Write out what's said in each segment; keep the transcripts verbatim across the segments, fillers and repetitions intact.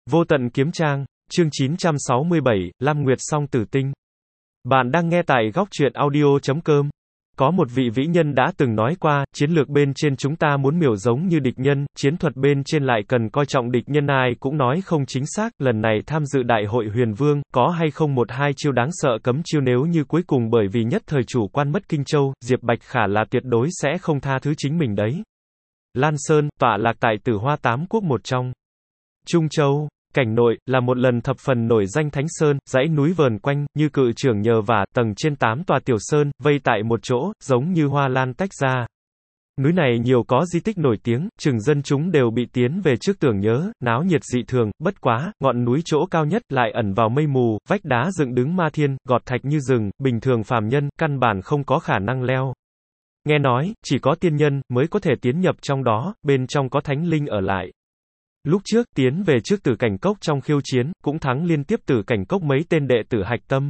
Vô tận kiếm trang, chương chín trăm sáu mươi bảy, Lam Nguyệt song tử tinh. Bạn đang nghe tại góc truyện audio chấm com. Có một vị vĩ nhân đã từng nói qua, chiến lược bên trên chúng ta muốn miểu giống như địch nhân, chiến thuật bên trên lại cần coi trọng địch nhân. Ai cũng nói không chính xác, lần này tham dự đại hội Huyền Vương, có hay không một hai chiêu đáng sợ cấm chiêu, nếu như cuối cùng bởi vì nhất thời chủ quan mất Kinh Châu, Diệp Bạch Khả là tuyệt đối sẽ không tha thứ chính mình đấy. Lan Sơn, tọa lạc tại Tử Hoa Tám Quốc một trong. Trung Châu, cảnh nội, là một lần thập phần nổi danh Thánh Sơn, dãy núi vờn quanh, như cự trưởng nhờ vả, tầng trên tám tòa tiểu sơn, vây tại một chỗ, giống như hoa lan tách ra. Núi này nhiều có di tích nổi tiếng, chừng dân chúng đều bị tiến về trước tưởng nhớ, náo nhiệt dị thường, bất quá, ngọn núi chỗ cao nhất lại ẩn vào mây mù, vách đá dựng đứng ma thiên, gọt thạch như rừng, bình thường phàm nhân, căn bản không có khả năng leo. Nghe nói, chỉ có tiên nhân, mới có thể tiến nhập trong đó, bên trong có thánh linh ở lại. Lúc trước, tiến về trước Tử Cảnh Cốc trong khiêu chiến, cũng thắng liên tiếp Tử Cảnh Cốc mấy tên đệ tử hạch tâm.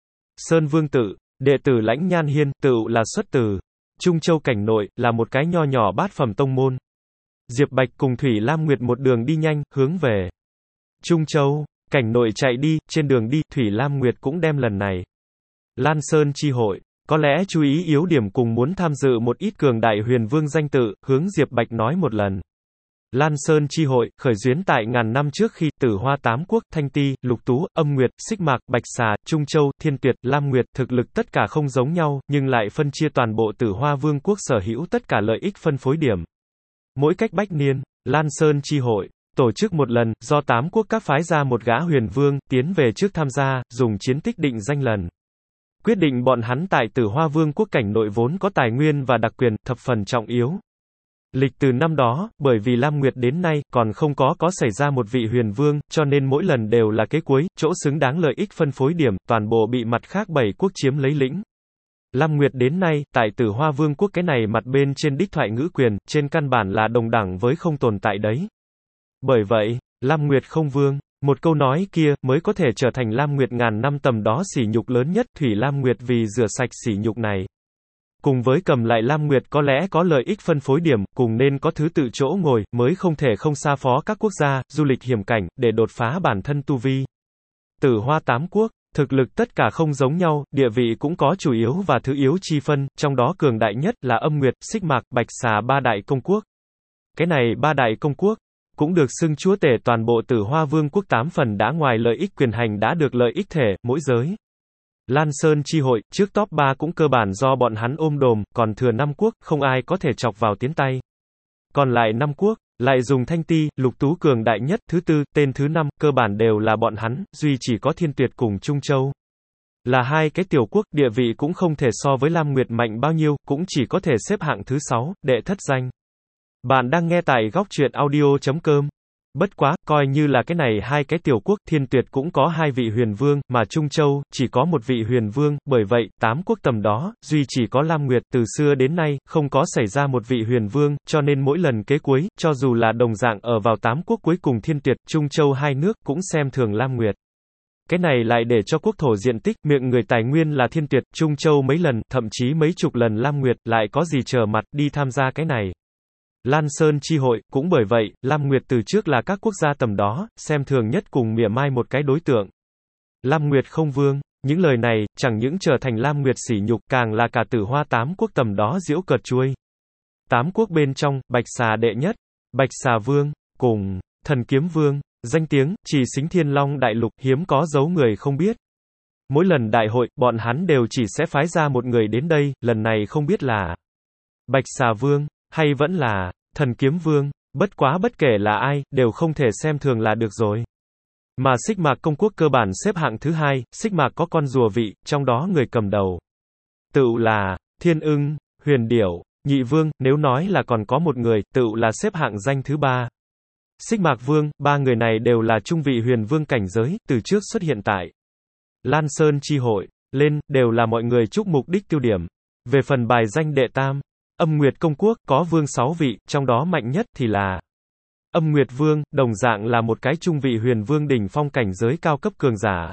Sơn Vương Tự, đệ tử Lãnh Nhan Hiên, tự là xuất từ Trung Châu cảnh nội, là một cái nho nhỏ bát phẩm tông môn. Diệp Bạch cùng Thủy Lam Nguyệt một đường đi nhanh, hướng về Trung Châu, cảnh nội chạy đi, trên đường đi, Thủy Lam Nguyệt cũng đem lần này Lan Sơn chi hội, có lẽ chú ý yếu điểm cùng muốn tham dự một ít cường đại huyền vương danh tự, hướng Diệp Bạch nói một lần. Lan Sơn chi hội, khởi duyên tại ngàn năm trước khi, Tử Hoa Tám Quốc, Thanh Ti, Lục Tú, Âm Nguyệt, Xích Mạc, Bạch Xà, Trung Châu, Thiên Tuyệt, Lam Nguyệt, thực lực tất cả không giống nhau, nhưng lại phân chia toàn bộ Tử Hoa Vương quốc sở hữu tất cả lợi ích phân phối điểm. Mỗi cách bách niên, Lan Sơn chi hội tổ chức một lần, do tám quốc các phái ra một gã huyền vương, tiến về trước tham gia, dùng chiến tích định danh lần. Quyết định bọn hắn tại Tử Hoa Vương quốc cảnh nội vốn có tài nguyên và đặc quyền, thập phần trọng yếu. Lịch từ năm đó, bởi vì Lam Nguyệt đến nay, còn không có có xảy ra một vị huyền vương, cho nên mỗi lần đều là kế cuối, chỗ xứng đáng lợi ích phân phối điểm, toàn bộ bị mặt khác bảy quốc chiếm lấy lĩnh. Lam Nguyệt đến nay, tại Tử Hoa Vương quốc cái này mặt bên trên đích thoại ngữ quyền, trên căn bản là đồng đẳng với không tồn tại đấy. Bởi vậy, Lam Nguyệt không vương, một câu nói kia, mới có thể trở thành Lam Nguyệt ngàn năm tầm đó sỉ nhục lớn nhất. Thủy Lam Nguyệt vì rửa sạch sỉ nhục này, cùng với cầm lại Lam Nguyệt có lẽ có lợi ích phân phối điểm, cùng nên có thứ tự chỗ ngồi, mới không thể không xa phó các quốc gia, du lịch hiểm cảnh, để đột phá bản thân tu vi. Tử Hoa Tám Quốc, thực lực tất cả không giống nhau, địa vị cũng có chủ yếu và thứ yếu chi phân, trong đó cường đại nhất là Âm Nguyệt, Xích Mạc, Bạch Xà ba đại công quốc. Cái này ba đại công quốc, cũng được xưng chúa tể toàn bộ Tử Hoa Vương quốc, tám phần đã ngoài lợi ích quyền hành đã được lợi ích thể, mỗi giới. Lan Sơn chi hội, trước top ba cũng cơ bản do bọn hắn ôm đồm, còn thừa năm quốc, không ai có thể chọc vào tiến tay. Còn lại năm quốc, lại dùng Thanh Ti, Lục Tú cường đại nhất, thứ tư, tên thứ năm, cơ bản đều là bọn hắn, duy chỉ có Thiên Tuyệt cùng Trung Châu. Là hai cái tiểu quốc, địa vị cũng không thể so với Lam Nguyệt mạnh bao nhiêu, cũng chỉ có thể xếp hạng thứ sáu, đệ thất danh. Bạn đang nghe tại góc truyện audio chấm com. Bất quá, coi như là cái này hai cái tiểu quốc, Thiên Tuyệt cũng có hai vị huyền vương, mà Trung Châu, chỉ có một vị huyền vương, bởi vậy, tám quốc tầm đó, duy chỉ có Lam Nguyệt, từ xưa đến nay, không có xảy ra một vị huyền vương, cho nên mỗi lần kế cuối, cho dù là đồng dạng ở vào tám quốc cuối cùng Thiên Tuyệt, Trung Châu hai nước, cũng xem thường Lam Nguyệt. Cái này lại để cho quốc thổ diện tích, miệng người tài nguyên là Thiên Tuyệt, Trung Châu mấy lần, thậm chí mấy chục lần Lam Nguyệt, lại có gì trở mặt, đi tham gia cái này. Lan Sơn chi hội, cũng bởi vậy, Lam Nguyệt từ trước là các quốc gia tầm đó, xem thường nhất cùng mỉa mai một cái đối tượng. Lam Nguyệt không vương, những lời này, chẳng những trở thành Lam Nguyệt sỉ nhục, càng là cả Tử Hoa Tám Quốc tầm đó giễu cợt chuôi. Tám quốc bên trong, Bạch Xà đệ nhất, Bạch Xà Vương, cùng Thần Kiếm Vương, danh tiếng, chỉ xính Thiên Long đại lục, hiếm có dấu người không biết. Mỗi lần đại hội, bọn hắn đều chỉ sẽ phái ra một người đến đây, lần này không biết là Bạch Xà Vương, hay vẫn là Thần Kiếm Vương, bất quá bất kể là ai, đều không thể xem thường là được rồi. Mà Xích Mạc công quốc cơ bản xếp hạng thứ hai, Xích Mạc có con rùa vị, trong đó người cầm đầu tự là Thiên Ưng, Huyền Điểu, Nhị Vương, nếu nói là còn có một người, tự là xếp hạng danh thứ ba. Xích Mạc Vương, ba người này đều là trung vị huyền vương cảnh giới, từ trước xuất hiện tại Lan Sơn chi hội, lên, đều là mọi người chúc mục đích tiêu điểm. Về phần bài danh đệ tam, Âm Nguyệt công quốc, có vương sáu vị, trong đó mạnh nhất thì là Âm Nguyệt Vương, đồng dạng là một cái trung vị huyền vương đỉnh phong cảnh giới cao cấp cường giả.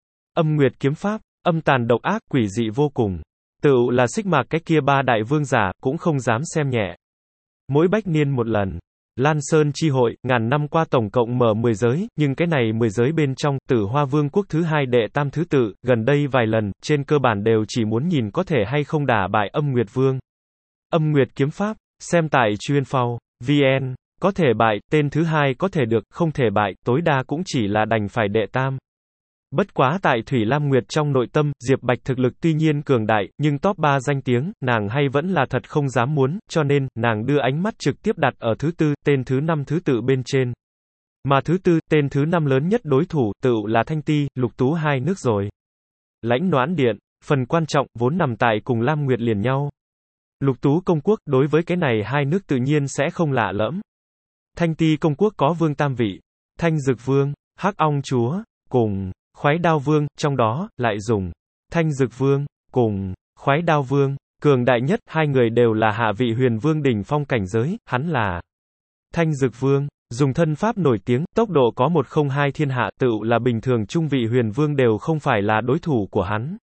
Âm Nguyệt kiếm pháp, âm tàn độc ác, quỷ dị vô cùng. Tự là Xích Mạc cái kia ba đại vương giả, cũng không dám xem nhẹ. Mỗi bách niên một lần, Lan Sơn chi hội, ngàn năm qua tổng cộng mở mười giới, nhưng cái này mười giới bên trong, Tử Hoa Vương quốc thứ hai đệ tam thứ tự, gần đây vài lần, trên cơ bản đều chỉ muốn nhìn có thể hay không đả bại Âm Nguyệt Vương. Âm Nguyệt kiếm pháp, xem tại chuyên phao, vn, có thể bại, tên thứ hai có thể được, không thể bại, tối đa cũng chỉ là đành phải đệ tam. Bất quá tại Thủy Lam Nguyệt trong nội tâm, Diệp Bạch thực lực tuy nhiên cường đại, nhưng top ba danh tiếng, nàng hay vẫn là thật không dám muốn, cho nên, nàng đưa ánh mắt trực tiếp đặt ở thứ tư, tên thứ năm thứ tự bên trên. Mà thứ tư, tên thứ năm lớn nhất đối thủ, tự là Thanh Ti, Lục Tú hai nước rồi. Lãnh Noãn Điện, phần quan trọng, vốn nằm tại cùng Lam Nguyệt liền nhau. Lục Tú công quốc, đối với cái này hai nước tự nhiên sẽ không lạ lẫm. Thanh Ti công quốc có vương tam vị, Thanh Dực Vương, Hắc Ong Chúa, cùng Khoái Đao Vương, trong đó, lại dùng Thanh Dực Vương, cùng Khoái Đao Vương, cường đại nhất, hai người đều là hạ vị huyền vương đỉnh phong cảnh giới, hắn là Thanh Dực Vương, dùng thân pháp nổi tiếng, tốc độ có một không hai thiên hạ, tự là bình thường trung vị huyền vương đều không phải là đối thủ của hắn.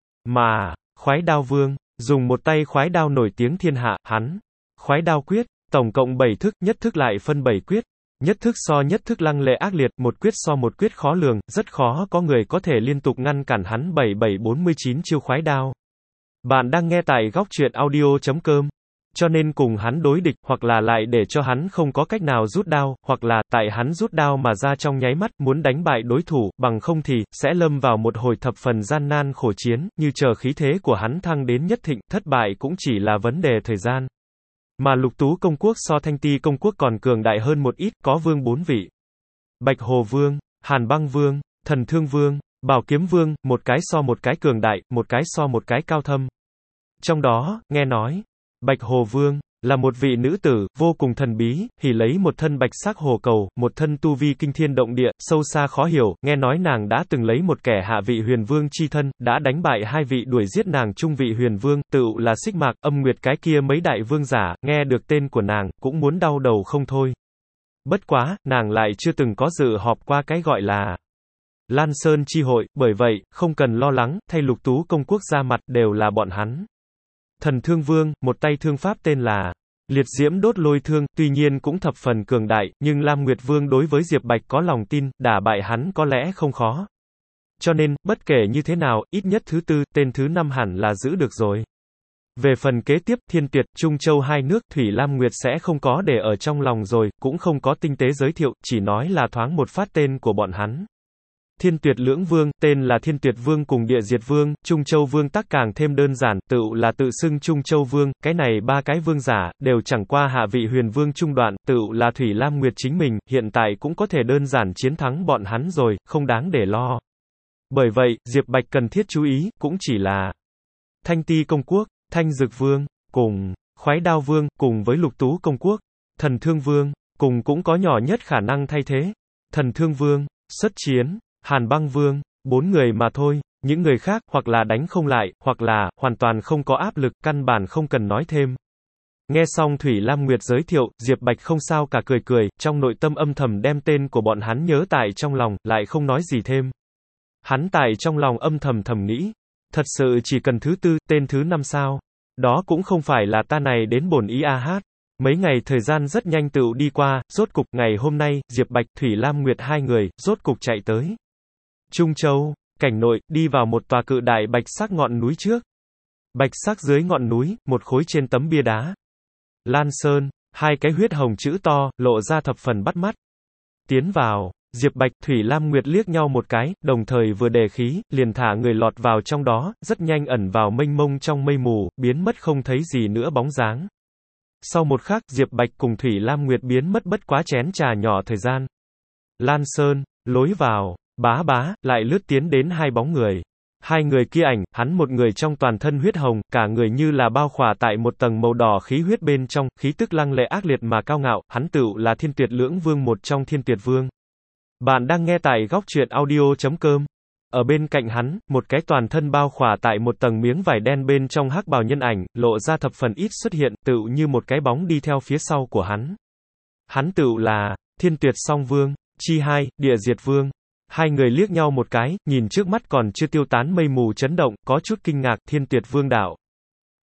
Mà, Khoái Đao Vương, dùng một tay khoái đao nổi tiếng thiên hạ, hắn, Khoái Đao Quyết, tổng cộng bảy thức, nhất thức lại phân bảy quyết. Nhất thức so nhất thức lăng lệ ác liệt, một quyết so một quyết khó lường, rất khó có người có thể liên tục ngăn cản hắn bảy bảy bốn mươi chín chiêu khoái đao. Bạn đang nghe tại góc truyện audio chấm com. Cho nên cùng hắn đối địch, hoặc là lại để cho hắn không có cách nào rút đao, hoặc là, tại hắn rút đao mà ra trong nháy mắt, muốn đánh bại đối thủ, bằng không thì, sẽ lâm vào một hồi thập phần gian nan khổ chiến, như chờ khí thế của hắn thăng đến nhất thịnh, thất bại cũng chỉ là vấn đề thời gian. Mà Lục Tú công quốc so Thanh Ti công quốc còn cường đại hơn một ít, có vương bốn vị. Bạch Hồ Vương, Hàn Băng Vương, Thần Thương Vương, Bảo Kiếm Vương, một cái so một cái cường đại, một cái so một cái cao thâm. Trong đó, nghe nói, Bạch Hồ Vương, là một vị nữ tử, vô cùng thần bí, hỉ lấy một thân bạch sắc hồ cầu, một thân tu vi kinh thiên động địa, sâu xa khó hiểu, nghe nói nàng đã từng lấy một kẻ hạ vị huyền vương chi thân, đã đánh bại hai vị đuổi giết nàng trung vị huyền vương, tự là Xích Mạc, Âm Nguyệt cái kia mấy đại vương giả, nghe được tên của nàng, cũng muốn đau đầu không thôi. Bất quá, nàng lại chưa từng có dự họp qua cái gọi là Lan Sơn chi hội, bởi vậy, không cần lo lắng, thay Lục Tú công quốc ra mặt, đều là bọn hắn. Thần Thương Vương, một tay thương pháp tên là Liệt Diễm Đốt Lôi Thương, tuy nhiên cũng thập phần cường đại, nhưng Lam Nguyệt Vương đối với Diệp Bạch có lòng tin, đả bại hắn có lẽ không khó. Cho nên, bất kể như thế nào, ít nhất thứ tư, tên thứ năm hẳn là giữ được rồi. Về phần kế tiếp, Thiên Tuyệt, Trung Châu hai nước, Thủy Lam Nguyệt sẽ không có để ở trong lòng rồi, cũng không có tinh tế giới thiệu, chỉ nói là thoáng một phát tên của bọn hắn. Thiên Tuyệt lưỡng vương, tên là Thiên Tuyệt Vương cùng Địa Diệt Vương, Trung Châu Vương tắc càng thêm đơn giản, tự là tự xưng Trung Châu Vương, cái này ba cái vương giả, đều chẳng qua hạ vị huyền vương trung đoạn, tự là Thủy Lam Nguyệt chính mình, hiện tại cũng có thể đơn giản chiến thắng bọn hắn rồi, không đáng để lo. Bởi vậy, Diệp Bạch cần thiết chú ý, cũng chỉ là Thanh Ti công quốc, Thanh Dực Vương, cùng Khoái Đao Vương, cùng với Lục Tú công quốc, Thần Thương Vương, cùng cũng có nhỏ nhất khả năng thay thế. Thần Thương Vương, xuất chiến, Hàn Băng Vương, bốn người mà thôi, những người khác, hoặc là đánh không lại, hoặc là, hoàn toàn không có áp lực, căn bản không cần nói thêm. Nghe xong Thủy Lam Nguyệt giới thiệu, Diệp Bạch không sao cả cười cười, trong nội tâm âm thầm đem tên của bọn hắn nhớ tại trong lòng, lại không nói gì thêm. Hắn tại trong lòng âm thầm thầm nghĩ, thật sự chỉ cần thứ tư, tên thứ năm sao? Đó cũng không phải là ta này đến bổn ý a hát. Mấy ngày thời gian rất nhanh tựu đi qua, rốt cục, ngày hôm nay, Diệp Bạch, Thủy Lam Nguyệt hai người, rốt cục chạy tới Trung Châu, cảnh nội, đi vào một tòa cự đại bạch sắc ngọn núi trước. Bạch sắc dưới ngọn núi, một khối trên tấm bia đá. Lan Sơn, hai cái huyết hồng chữ to, lộ ra thập phần bắt mắt. Tiến vào, Diệp Bạch, Thủy Lam Nguyệt liếc nhau một cái, đồng thời vừa đề khí, liền thả người lọt vào trong đó, rất nhanh ẩn vào mênh mông trong mây mù, biến mất không thấy gì nữa bóng dáng. Sau một khắc, Diệp Bạch cùng Thủy Lam Nguyệt biến mất bất quá chén trà nhỏ thời gian. Lan Sơn, lối vào, bá bá, lại lướt tiến đến hai bóng người. Hai người kia ảnh, hắn một người trong toàn thân huyết hồng, cả người như là bao khỏa tại một tầng màu đỏ khí huyết bên trong, khí tức lăng lệ ác liệt mà cao ngạo, hắn tựu là Thiên Tuyệt lưỡng vương một trong Thiên Tuyệt Vương. Bạn đang nghe tại góc truyện audio chấm com. Ở bên cạnh hắn, một cái toàn thân bao khỏa tại một tầng miếng vải đen bên trong hắc bào nhân ảnh, lộ ra thập phần ít xuất hiện, tựu như một cái bóng đi theo phía sau của hắn. Hắn tựu là Thiên Tuyệt Song Vương, chi hai, Địa Diệt Vương. Hai người liếc nhau một cái, nhìn trước mắt còn chưa tiêu tán mây mù chấn động, có chút kinh ngạc, Thiên Tuyệt Vương đạo.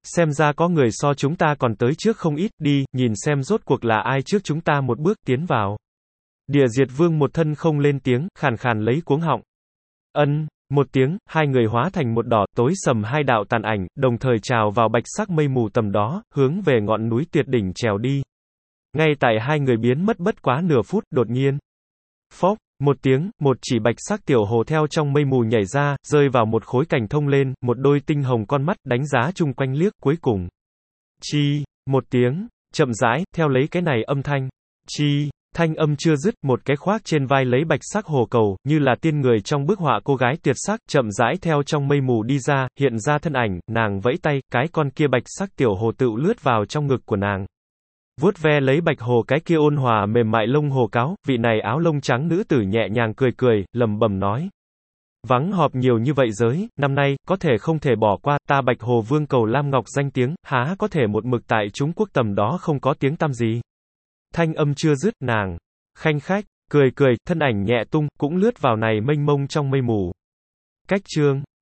xem ra có người so chúng ta còn tới trước không ít, đi, nhìn xem rốt cuộc là ai trước chúng ta một bước tiến vào. Địa Diệt Vương một thân không lên tiếng, khàn khàn lấy cuống họng. Ân, một tiếng, hai người hóa thành một đỏ, tối sầm hai đạo tàn ảnh, đồng thời trào vào bạch sắc mây mù tầm đó, hướng về ngọn núi tuyệt đỉnh trèo đi. Ngay tại hai người biến mất bất quá nửa phút, đột nhiên. Phốc, một tiếng, một chỉ bạch sắc tiểu hồ theo trong mây mù nhảy ra, rơi vào một khối cành thông lên, một đôi tinh hồng con mắt, đánh giá chung quanh liếc, cuối cùng. Chi, một tiếng, chậm rãi, theo lấy cái này âm thanh. Chi, thanh âm chưa dứt, một cái khoác trên vai lấy bạch sắc hồ cầu, như là tiên người trong bức họa cô gái tuyệt sắc, chậm rãi theo trong mây mù đi ra, hiện ra thân ảnh, nàng vẫy tay, cái con kia bạch sắc tiểu hồ tựu lướt vào trong ngực của nàng. Vuốt ve lấy bạch hồ cái kia ôn hòa mềm mại lông hồ cáo, vị này áo lông trắng nữ tử nhẹ nhàng cười cười, lẩm bẩm nói. Vắng họp nhiều như vậy giới, năm nay, có thể không thể bỏ qua, ta bạch hồ vương cầu Lam Ngọc danh tiếng, há có thể một mực tại Trung Quốc tầm đó không có tiếng tăm gì. Thanh âm chưa dứt, nàng, khanh khách, cười cười, thân ảnh nhẹ tung, cũng lướt vào này mênh mông trong mây mù. Cách chương